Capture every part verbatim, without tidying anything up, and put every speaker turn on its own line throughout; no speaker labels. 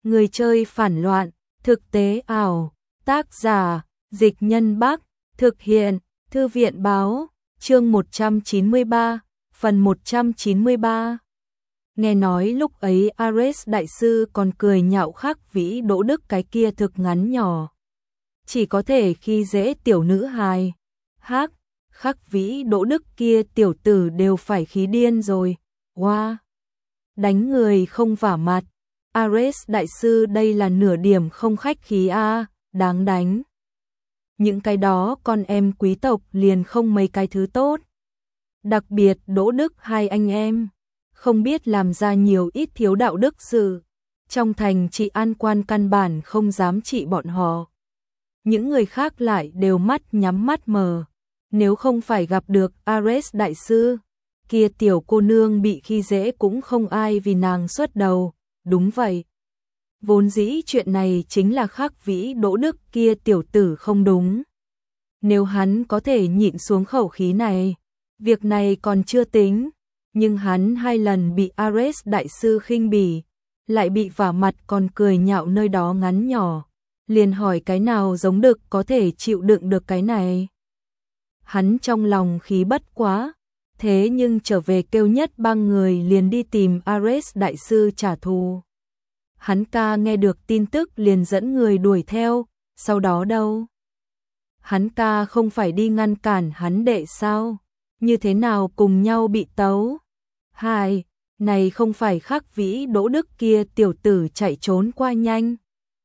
Người chơi phản loạn, thực tế ảo, tác giả, Dịch Nhân Bắc, thực hiện, Thư viện Báo, chương một trăm chín mươi ba, phần một trăm chín mươi ba. Nghe nói lúc ấy Ares đại sư còn cười nhạo Khắc Vĩ Đỗ Đức cái kia thực ngắn nhỏ. Chỉ có thể khi dễ tiểu nữ hài. Hắc, Khắc Vĩ Đỗ Đức kia tiểu tử đều phải khí điên rồi. Wow! Đánh người không vả mặt. Ares đại sư đây là nửa điểm không khách khí a, đáng đánh. Những cái đó con em quý tộc liền không mấy cái thứ tốt. Đặc biệt Đỗ Đức hai anh em, không biết làm ra nhiều ít thiếu đạo đức sự. Trong thành trị an quan căn bản không dám trị bọn họ. Những người khác lại đều mắt nhắm mắt mờ. Nếu không phải gặp được Ares đại sư, kia tiểu cô nương bị khi dễ cũng không ai vì nàng xuất đầu. Đúng vậy. Vốn dĩ chuyện này chính là Khắc Vĩ Đỗ Đức kia tiểu tử không đúng. Nếu hắn có thể nhịn xuống khẩu khí này, việc này còn chưa tính, nhưng hắn hai lần bị Ares đại sư khinh bỉ, lại bị vả mặt còn cười nhạo nơi đó ngắn nhỏ, liền hỏi cái nào giống đực có thể chịu đựng được cái này. Hắn trong lòng khí bất quá, thế nhưng trở về kêu nhất bang người liền đi tìm Ares đại sư trả thù. Hắn ca nghe được tin tức liền dẫn người đuổi theo, sau đó đâu? Hắn ca không phải đi ngăn cản hắn đệ sao? Như thế nào cùng nhau bị tấu? Hai, này không phải Khắc Vĩ Đỗ Đức kia tiểu tử chạy trốn qua nhanh.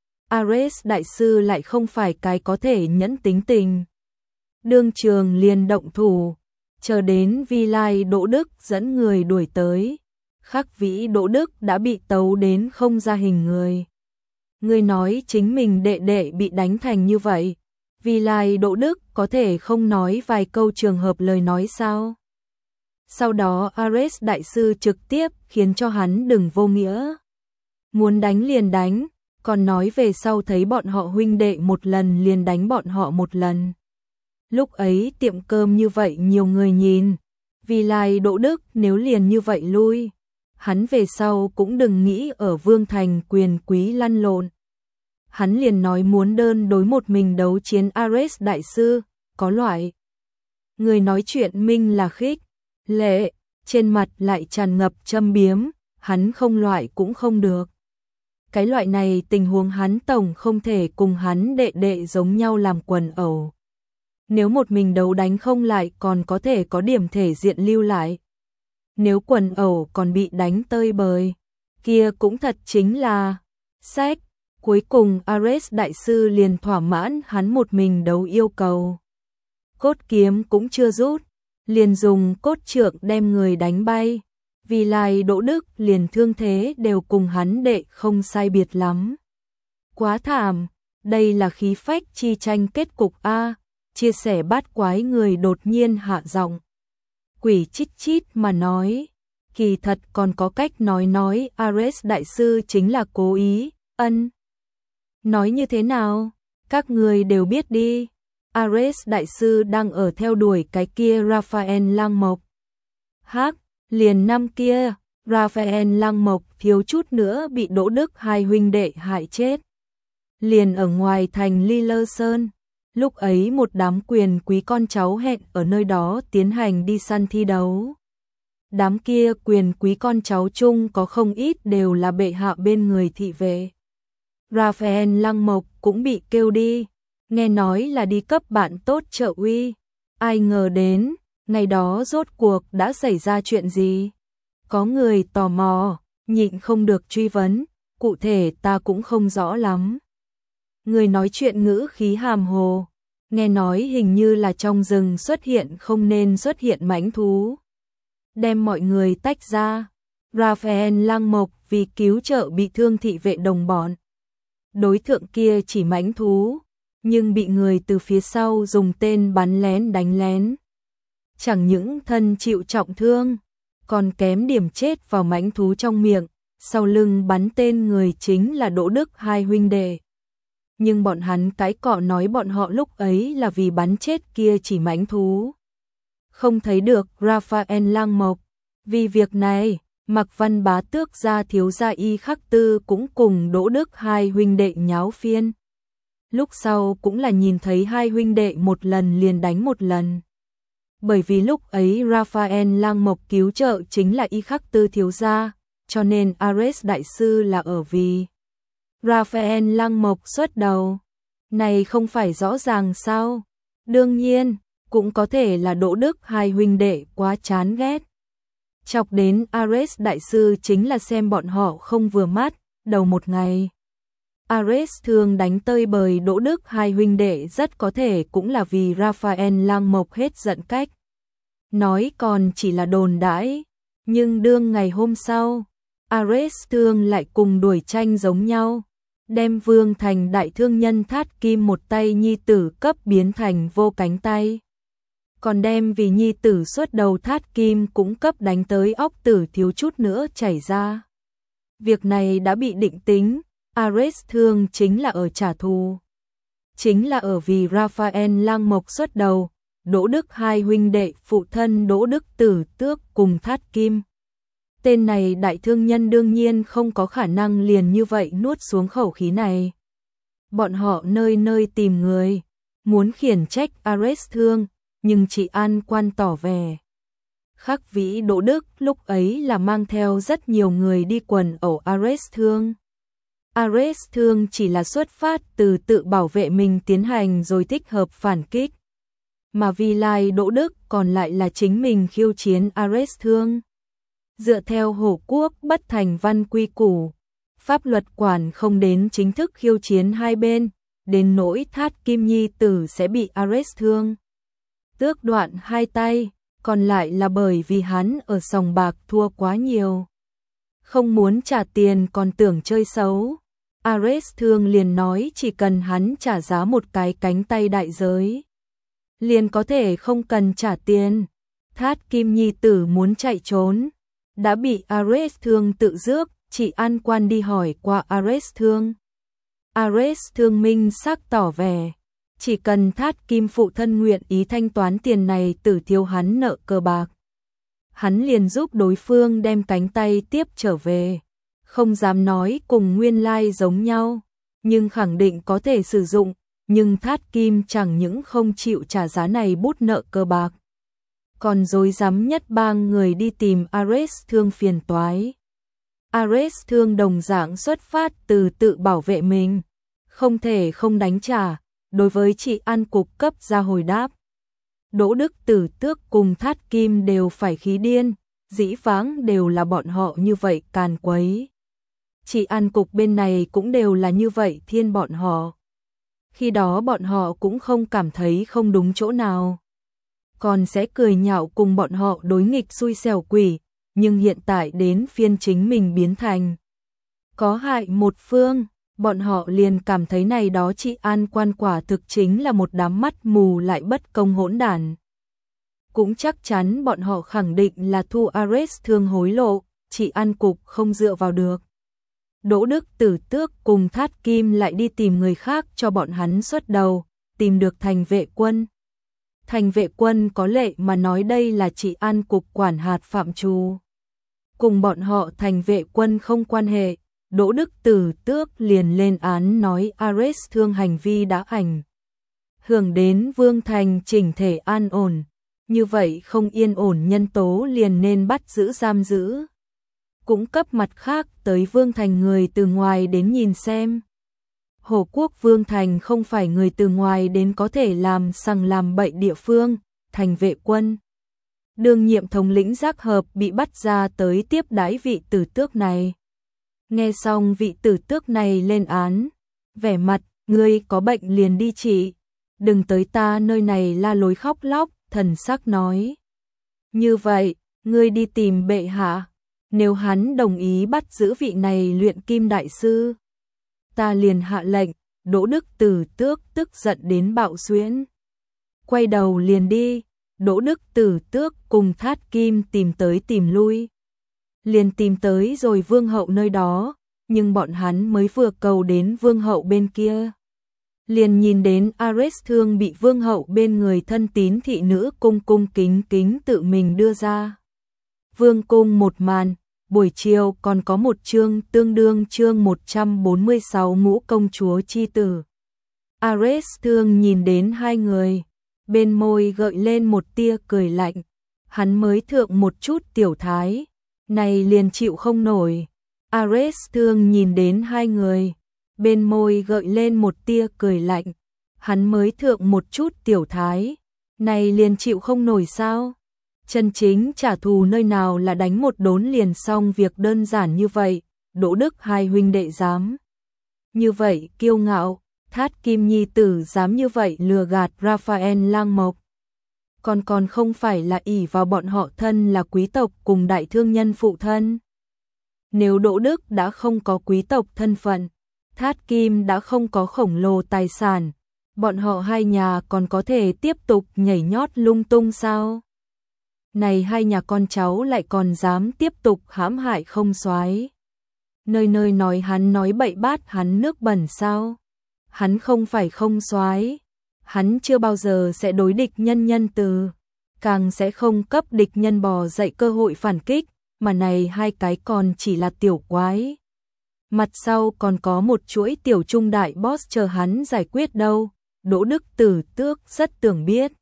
Ares đại sư lại không phải cái có thể nhẫn tính tình. Đương trường liền động thủ, chờ đến Vi Lai Đỗ Đức dẫn người đuổi tới. Khắc Vĩ Đỗ Đức đã bị tấu đến không ra hình người. Người nói chính mình đệ đệ bị đánh thành như vậy, Vi Lai Đỗ Đức có thể không nói vài câu trường hợp lời nói sao? Sau đó Ares đại sư trực tiếp khiến cho hắn đừng vô nghĩa. Muốn đánh liền đánh, còn nói về sau thấy bọn họ huynh đệ một lần liền đánh bọn họ một lần. Lúc ấy tiệm cơm như vậy nhiều người nhìn, Vi Lai Đỗ Đức nếu liền như vậy lui, hắn về sau cũng đừng nghĩ ở Vương Thành quyền quý lăn lộn. Hắn liền nói muốn đơn đối một mình đấu chiến Ares đại sư, có loại. Người nói chuyện minh là khích, lệ, trên mặt lại tràn ngập châm biếm, hắn không loại cũng không được. Cái loại này tình huống hắn tổng không thể cùng hắn đệ đệ giống nhau làm quần ẩu. Nếu một mình đấu đánh không lại còn có thể có điểm thể diện lưu lại. Nếu quần ẩu còn bị đánh tơi bời, kia cũng thật chính là sách. Cuối cùng Ares đại sư liền thỏa mãn hắn một mình đấu yêu cầu. Cốt kiếm cũng chưa rút, liền dùng cốt trượng đem người đánh bay. Vi Lai Đỗ Đức liền thương thế đều cùng hắn đệ không sai biệt lắm. Quá thảm, đây là khí phách chi tranh kết cục a. Chia sẻ bát quái người đột nhiên hạ giọng. Quỷ chít chít mà nói, kỳ thật còn có cách nói nói Ares đại sư chính là cố ý, ân. Nói như thế nào? Các người đều biết đi. Ares đại sư đang ở theo đuổi cái kia Raphael Lang Mộc. Hắc, liền năm kia, Raphael Lang Mộc thiếu chút nữa bị Đỗ Đức hai huynh đệ hại chết. Liền ở ngoài thành Ly Lơ Sơn. Lúc ấy một đám quyền quý con cháu hẹn ở nơi đó tiến hành đi săn thi đấu. Đám kia quyền quý con cháu chung có không ít đều là bệ hạ bên người thị vệ. Raphael Lang Mộc cũng bị kêu đi, nghe nói là đi cấp bạn tốt trợ uy. Ai ngờ đến, ngày đó rốt cuộc đã xảy ra chuyện gì? Có người tò mò, nhịn không được truy vấn, cụ thể ta cũng không rõ lắm. Người nói chuyện ngữ khí hàm hồ, nghe nói hình như là trong rừng xuất hiện không nên xuất hiện mãnh thú. Đem mọi người tách ra, Raphael Lang Mộc vì cứu trợ bị thương thị vệ đồng bọn. Đối tượng kia chỉ mãnh thú, nhưng bị người từ phía sau dùng tên bắn lén đánh lén. Chẳng những thân chịu trọng thương, còn kém điểm chết vào mãnh thú trong miệng, sau lưng bắn tên người chính là Đỗ Đức hai huynh đệ. Nhưng bọn hắn cái cọ nói bọn họ lúc ấy là vì bắn chết kia chỉ mãnh thú. Không thấy được Raphael Lang Mộc, vì việc này Mạc Văn Bá Tước gia thiếu gia Y Khắc Tư cũng cùng Đỗ Đức hai huynh đệ nháo phiên. Lúc sau cũng là nhìn thấy hai huynh đệ một lần liền đánh một lần. Bởi vì lúc ấy Raphael Lang Mộc cứu trợ chính là Y Khắc Tư thiếu gia, cho nên Ares đại sư là ở vì Raphael Lang Mộc xuất đầu. Này không phải rõ ràng sao? Đương nhiên, cũng có thể là Đỗ Đức hai huynh đệ quá chán ghét. Chọc đến Ares đại sư chính là xem bọn họ không vừa mắt, đầu một ngày. Ares thường đánh tơi bời Đỗ Đức hai huynh đệ rất có thể cũng là vì Raphael Lang Mộc hết giận cách. Nói còn chỉ là đồn đãi, nhưng đương ngày hôm sau, Ares thường lại cùng đuổi tranh giống nhau, đem Vương Thành đại thương nhân Thát Kim một tay nhi tử cấp biến thành vô cánh tay. Còn đem vì nhi tử xuất đầu Thát Kim cũng cấp đánh tới óc tử thiếu chút nữa chảy ra. Việc này đã bị định tính, Ares thường chính là ở trả thù. Chính là ở vì Raphael Lang Mộc xuất đầu, Đỗ Đức hai huynh đệ phụ thân Đỗ Đức Tử Tước cùng Thát Kim. Tên này đại thương nhân đương nhiên không có khả năng liền như vậy nuốt xuống khẩu khí này. Bọn họ nơi nơi tìm người, muốn khiển trách Ares thương, nhưng chị An Quan tỏ vẻ. Khắc Vĩ Đỗ Đức lúc ấy là mang theo rất nhiều người đi quần ẩu Ares thương. Ares thương chỉ là xuất phát từ tự bảo vệ mình tiến hành rồi thích hợp phản kích. Mà Vi Lai Đỗ Đức còn lại là chính mình khiêu chiến Ares thương. Dựa theo Hổ Quốc bất thành văn quy củ, pháp luật quản không đến chính thức khiêu chiến hai bên, đến nỗi Thát Kim nhi tử sẽ bị Ares thương tước đoạn hai tay, còn lại là bởi vì hắn ở sòng bạc thua quá nhiều. Không muốn trả tiền còn tưởng chơi xấu. Ares thương liền nói chỉ cần hắn trả giá một cái cánh tay đại giới, liền có thể không cần trả tiền. Thát Kim nhi tử muốn chạy trốn, đã bị Ares thương tự rước, chị An Quan đi hỏi qua Ares thương. Ares thương minh sắc tỏ vẻ, chỉ cần Thát Kim phụ thân nguyện ý thanh toán tiền này tử thiếu hắn nợ cờ bạc, hắn liền giúp đối phương đem cánh tay tiếp trở về. Không dám nói cùng nguyên lai giống nhau, nhưng khẳng định có thể sử dụng, nhưng Thát Kim chẳng những không chịu trả giá này bút nợ cờ bạc, còn dối dám nhất bang người đi tìm Ares thương phiền toái. Ares thương đồng dạng xuất phát từ tự bảo vệ mình, không thể không đánh trả, đối với chị An Cục cấp ra hồi đáp. Đỗ Đức Tử Tước cùng Thát Kim đều phải khí điên, dĩ vãng đều là bọn họ như vậy càn quấy. Chị An Cục bên này cũng đều là như vậy thiên bọn họ. Khi đó bọn họ cũng không cảm thấy không đúng chỗ nào, còn sẽ cười nhạo cùng bọn họ đối nghịch xui xẻo quỷ, nhưng hiện tại đến phiên chính mình biến thành có hại một phương, bọn họ liền cảm thấy này đó chị An Quan quả thực chính là một đám mắt mù lại bất công hỗn đản. Cũng chắc chắn bọn họ khẳng định là thu Ares thương hối lộ, chị An Cục không dựa vào được. Đỗ Đức Tử Tước cùng Thát Kim lại đi tìm người khác cho bọn hắn xuất đầu, tìm được Thành Vệ Quân. Thành Vệ Quân có lệ mà nói đây là chị An Cục quản hạt phạm trù, cùng bọn họ Thành Vệ Quân không quan hệ. Đỗ Đức Tử Tước liền lên án nói Ares thương hành vi đã ảnh hưởng đến Vương Thành chỉnh thể an ổn, như vậy không yên ổn nhân tố liền nên bắt giữ giam giữ. Cũng cấp mặt khác tới Vương Thành người từ ngoài đến nhìn xem. Hổ Quốc Vương Thành không phải người từ ngoài đến có thể làm sằng làm bậy địa phương. Thành Vệ Quân đương nhiệm thống lĩnh Giác Hợp bị bắt ra tới tiếp đãi vị tử tước này. Nghe xong vị tử tước này lên án, vẻ mặt, ngươi có bệnh liền đi trị, đừng tới ta nơi này la lối khóc lóc, thần sắc nói. Như vậy, ngươi đi tìm bệ hạ, nếu hắn đồng ý bắt giữ vị này luyện kim đại sư, ta liền hạ lệnh. Đỗ Đức Tử Tước tức giận đến bạo xuyễn, quay đầu liền đi. Đỗ Đức Tử Tước cùng Thát Kim tìm tới tìm lui, liền tìm tới rồi vương hậu nơi đó, nhưng bọn hắn mới vừa cầu đến vương hậu bên kia, liền nhìn đến Ares thương bị vương hậu bên người thân tín thị nữ cung cung kính kính tự mình đưa ra. Vương cung một màn, buổi chiều còn có một chương tương đương chương một trăm bốn mươi sáu Ngũ công chúa chi tử. Ares Thương nhìn đến hai người, bên môi gợi lên một tia cười lạnh, hắn mới thượng một chút tiểu thái, này liền chịu không nổi. Ares Thương nhìn đến hai người, bên môi gợi lên một tia cười lạnh, hắn mới thượng một chút tiểu thái, này liền chịu không nổi sao? Chân chính trả thù nơi nào là đánh một đốn liền xong việc đơn giản như vậy, Đỗ Đức hai huynh đệ dám như vậy kiêu ngạo, Thát Kim nhi tử dám như vậy lừa gạt Raphael Lang Mộc. Còn còn không phải là ỷ vào bọn họ thân là quý tộc cùng đại thương nhân phụ thân. Nếu Đỗ Đức đã không có quý tộc thân phận, Thát Kim đã không có khổng lồ tài sản, bọn họ hai nhà còn có thể tiếp tục nhảy nhót lung tung sao? Này hai nhà con cháu lại còn dám tiếp tục hãm hại không soái. Nơi nơi nói hắn nói bậy bát hắn nước bẩn sao? Hắn không phải không soái, hắn chưa bao giờ sẽ đối địch nhân nhân từ, càng sẽ không cấp địch nhân bò dậy cơ hội phản kích, mà này hai cái còn chỉ là tiểu quái. Mặt sau còn có một chuỗi tiểu trung đại boss chờ hắn giải quyết đâu, Đỗ Đức Tử Tước rất tưởng biết.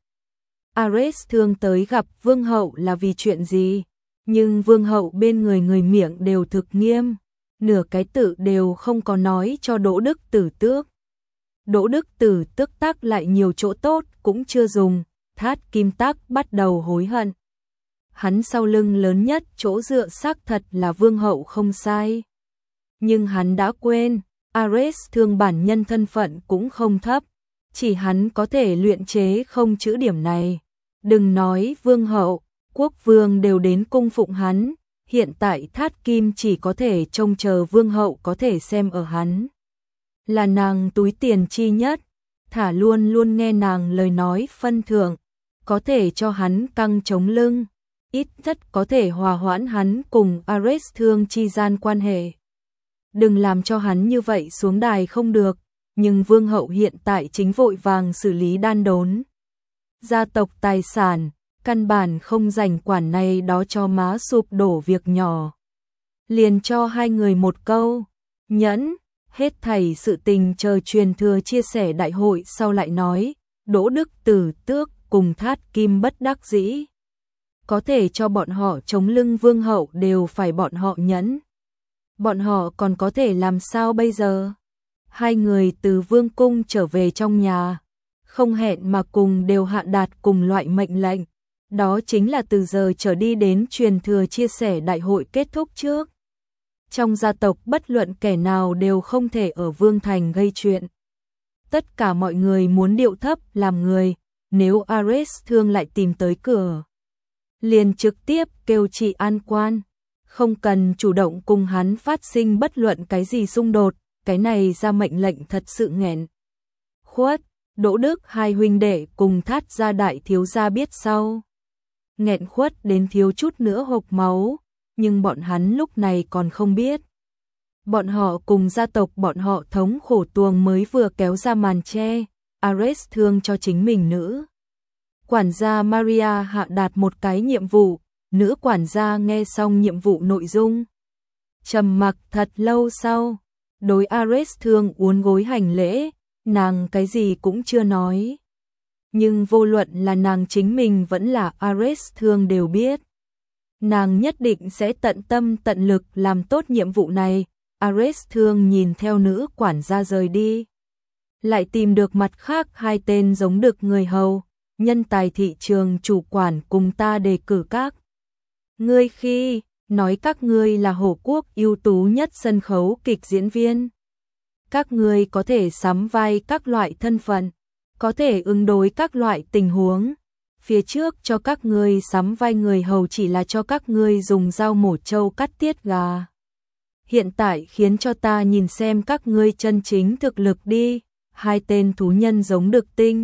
Ares Thương tới gặp Vương hậu là vì chuyện gì, nhưng Vương hậu bên người người miệng đều thực nghiêm, nửa cái tự đều không có nói cho Đỗ Đức Tử Tước. Đỗ Đức Tử Tước tác lại nhiều chỗ tốt cũng chưa dùng, Thát Kim tác bắt đầu hối hận. Hắn sau lưng lớn nhất chỗ dựa xác thật là Vương hậu không sai. Nhưng hắn đã quên, Ares Thương bản nhân thân phận cũng không thấp, chỉ hắn có thể luyện chế không chữ điểm này. Đừng nói Vương hậu, quốc vương đều đến cung phụng hắn, hiện tại Thát Kim chỉ có thể trông chờ Vương hậu có thể xem ở hắn. Là nàng túi tiền chi nhất, thả luôn luôn nghe nàng lời nói phân thưởng, có thể cho hắn căng chống lưng, ít nhất có thể hòa hoãn hắn cùng Ares Thương chi gian quan hệ. Đừng làm cho hắn như vậy xuống đài không được, nhưng Vương hậu hiện tại chính vội vàng xử lý đan đốn. Gia tộc tài sản, căn bản không rảnh quản này đó cho má sụp đổ việc nhỏ. Liền cho hai người một câu, nhẫn, hết thảy sự tình chờ truyền thừa chia sẻ đại hội sau lại nói, Đỗ Đức Tử Tước cùng Thát Kim bất đắc dĩ. Có thể cho bọn họ chống lưng Vương hậu đều phải bọn họ nhẫn. Bọn họ còn có thể làm sao bây giờ? Hai người từ Vương cung trở về trong nhà, không hẹn mà cùng đều hạ đạt cùng loại mệnh lệnh. Đó chính là từ giờ trở đi đến truyền thừa chia sẻ đại hội kết thúc trước. Trong gia tộc bất luận kẻ nào đều không thể ở Vương Thành gây chuyện. Tất cả mọi người muốn điệu thấp làm người, nếu Ares Thương lại tìm tới cửa, liền trực tiếp kêu trị an quan, không cần chủ động cùng hắn phát sinh bất luận cái gì xung đột, cái này ra mệnh lệnh thật sự nghẹn. Khuất, Đỗ Đức hai huynh đệ cùng Thát gia đại thiếu gia biết sau. Nghẹn khuất đến thiếu chút nữa hộc máu, nhưng bọn hắn lúc này còn không biết. Bọn họ cùng gia tộc bọn họ thống khổ tuồng mới vừa kéo ra màn che, Ares Thương cho chính mình nữ. Quản gia Maria hạ đạt một cái nhiệm vụ, nữ quản gia nghe xong nhiệm vụ nội dung. Trầm mặc thật lâu sau, đối Ares Thương uốn gối hành lễ, nàng cái gì cũng chưa nói. Nhưng vô luận là nàng chính mình vẫn là Ares Thương đều biết. Nàng nhất định sẽ tận tâm tận lực làm tốt nhiệm vụ này. Ares Thương nhìn theo nữ quản gia rời đi. Lại tìm được mặt khác hai tên giống được người hầu, nhân tài thị trường chủ quản cùng ta đề cử các. Ngươi khi nói các ngươi là Hổ Quốc ưu tú nhất sân khấu kịch diễn viên. Các ngươi có thể sắm vai các loại thân phận, có thể ứng đối các loại tình huống. Phía trước cho các ngươi sắm vai người hầu chỉ là cho các ngươi dùng dao mổ trâu cắt tiết gà. Hiện tại khiến cho ta nhìn xem các ngươi chân chính thực lực đi. Hai tên thú nhân giống được tinh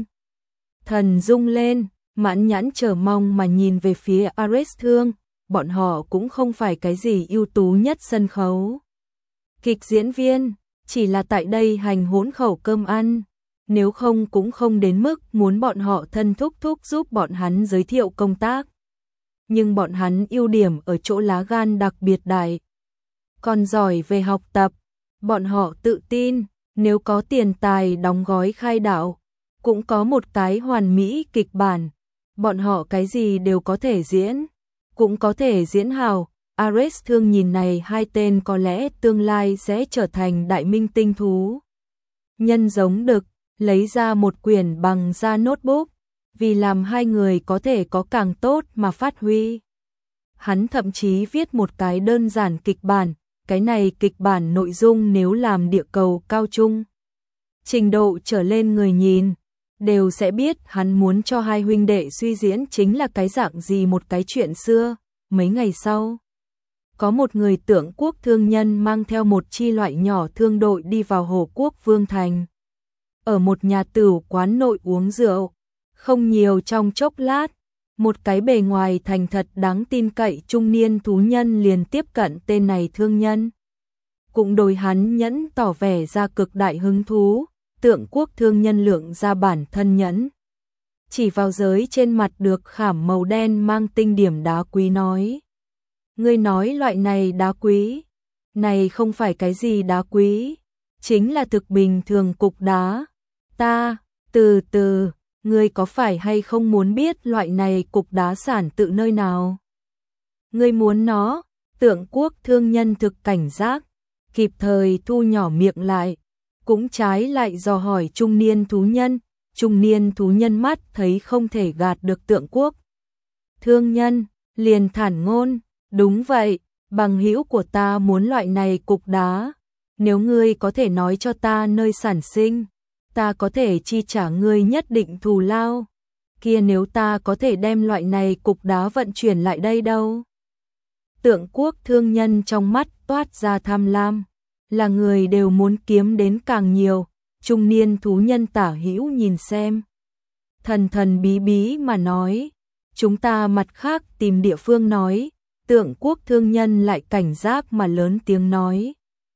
thần rung lên, mãn nhãn chờ mong mà nhìn về phía Ares Thương. Bọn họ cũng không phải cái gì ưu tú nhất sân khấu kịch diễn viên, chỉ là tại đây hành hỗn khẩu cơm ăn. Nếu không cũng không đến mức muốn bọn họ thân thúc thúc giúp bọn hắn giới thiệu công tác. nhưng bọn hắn ưu điểm ở chỗ lá gan đặc biệt đại. Còn giỏi về học tập, bọn họ tự tin, nếu có tiền tài đóng gói khai đạo, cũng có một cái hoàn mỹ kịch bản, bọn họ cái gì đều có thể diễn, cũng có thể diễn hào. Ares Thương nhìn này hai tên có lẽ tương lai sẽ trở thành đại minh tinh thú. Nhân giống đực, lấy ra một quyển bằng da notebook, vì làm hai người có thể có càng tốt mà phát huy. Hắn thậm chí viết một cái đơn giản kịch bản, cái này kịch bản nội dung nếu làm địa cầu cao trung. Trình độ trở lên người nhìn, đều sẽ biết hắn muốn cho hai huynh đệ suy diễn chính là cái dạng gì một cái chuyện xưa. Mấy ngày sau, có một người Tượng Quốc thương nhân mang theo một chi loại nhỏ thương đội đi vào Hồ Quốc Vương Thành. Ở một nhà tửu quán nội uống rượu, không nhiều trong chốc lát, một cái bề ngoài thành thật đáng tin cậy trung niên thú nhân liền tiếp cận tên này thương nhân. Cũng đối hắn nhẫn tỏ vẻ ra cực đại hứng thú, Tượng Quốc thương nhân lượng ra bản thân nhẫn. Chỉ vào giới trên mặt được khảm màu đen mang tinh điểm đá quý nói. Ngươi nói loại này đá quý, này không phải cái gì đá quý, chính là thực bình thường cục đá. Ta, từ từ, ngươi có phải hay không muốn biết loại này cục đá sản tự nơi nào? Ngươi muốn nó, Tượng Quốc thương nhân thực cảnh giác, kịp thời thu nhỏ miệng lại, cũng trái lại dò hỏi trung niên thú nhân, trung niên thú nhân mắt thấy không thể gạt được Tượng Quốc. Thương nhân, liền thản ngôn, đúng vậy, bằng hữu của ta muốn loại này cục đá, nếu ngươi có thể nói cho ta nơi sản sinh, ta có thể chi trả ngươi nhất định thù lao, kia nếu ta có thể đem loại này cục đá vận chuyển lại đây đâu? Tượng Quốc thương nhân trong mắt toát ra tham lam, là người đều muốn kiếm đến càng nhiều, trung niên thú nhân tả hữu nhìn xem. Thần thần bí bí mà nói, chúng ta mặt khác tìm địa phương nói, Tượng Quốc thương nhân lại cảnh giác mà lớn tiếng nói.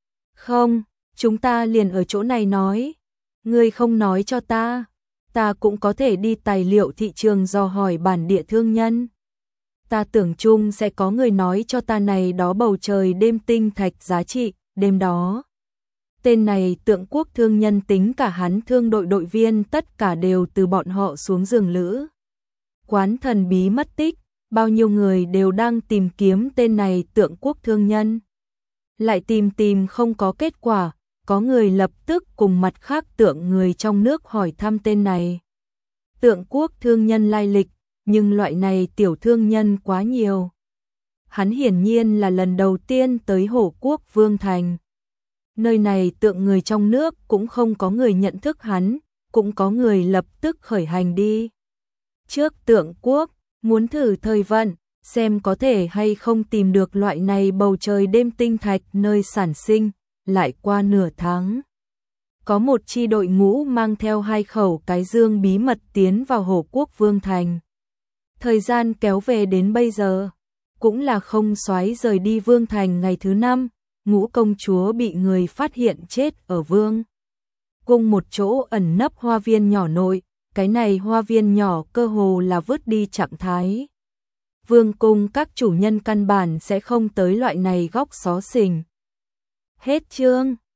Không, chúng ta liền ở chỗ này nói, ngươi không nói cho ta, ta cũng có thể đi tài liệu thị trường dò hỏi bản địa thương nhân. Ta tưởng chung sẽ có người nói cho ta này đó bầu trời đêm tinh thạch giá trị, đêm đó. Tên này Tượng Quốc thương nhân tính cả hắn thương đội đội viên tất cả đều từ bọn họ xuống giường lữ. Quán thần bí mất tích, bao nhiêu người đều đang tìm kiếm tên này Tượng Quốc thương nhân. Lại tìm tìm không có kết quả, có người lập tức cùng mặt khác tượng người trong nước hỏi thăm tên này. Tượng Quốc thương nhân lai lịch, nhưng loại này tiểu thương nhân quá nhiều. Hắn hiển nhiên là lần đầu tiên tới Hổ Quốc Vương Thành. Nơi này tượng người trong nước cũng không có người nhận thức hắn, cũng có người lập tức khởi hành đi. Trước Tượng Quốc, muốn thử thời vận, xem có thể hay không tìm được loại này bầu trời đêm tinh thạch nơi sản sinh, lại qua nửa tháng. Có một chi đội ngũ mang theo hai khẩu cái dương bí mật tiến vào Hổ Quốc Vương Thành. Thời gian kéo về đến bây giờ, cũng là không xoáy rời đi Vương Thành ngày thứ năm, Ngũ công chúa bị người phát hiện chết ở Vương cung một chỗ ẩn nấp hoa viên nhỏ nội, cái này hoa viên nhỏ cơ hồ là vứt đi trạng thái. Vương cung các chủ nhân căn bản sẽ không tới loại này góc xó xỉnh. Hết chương.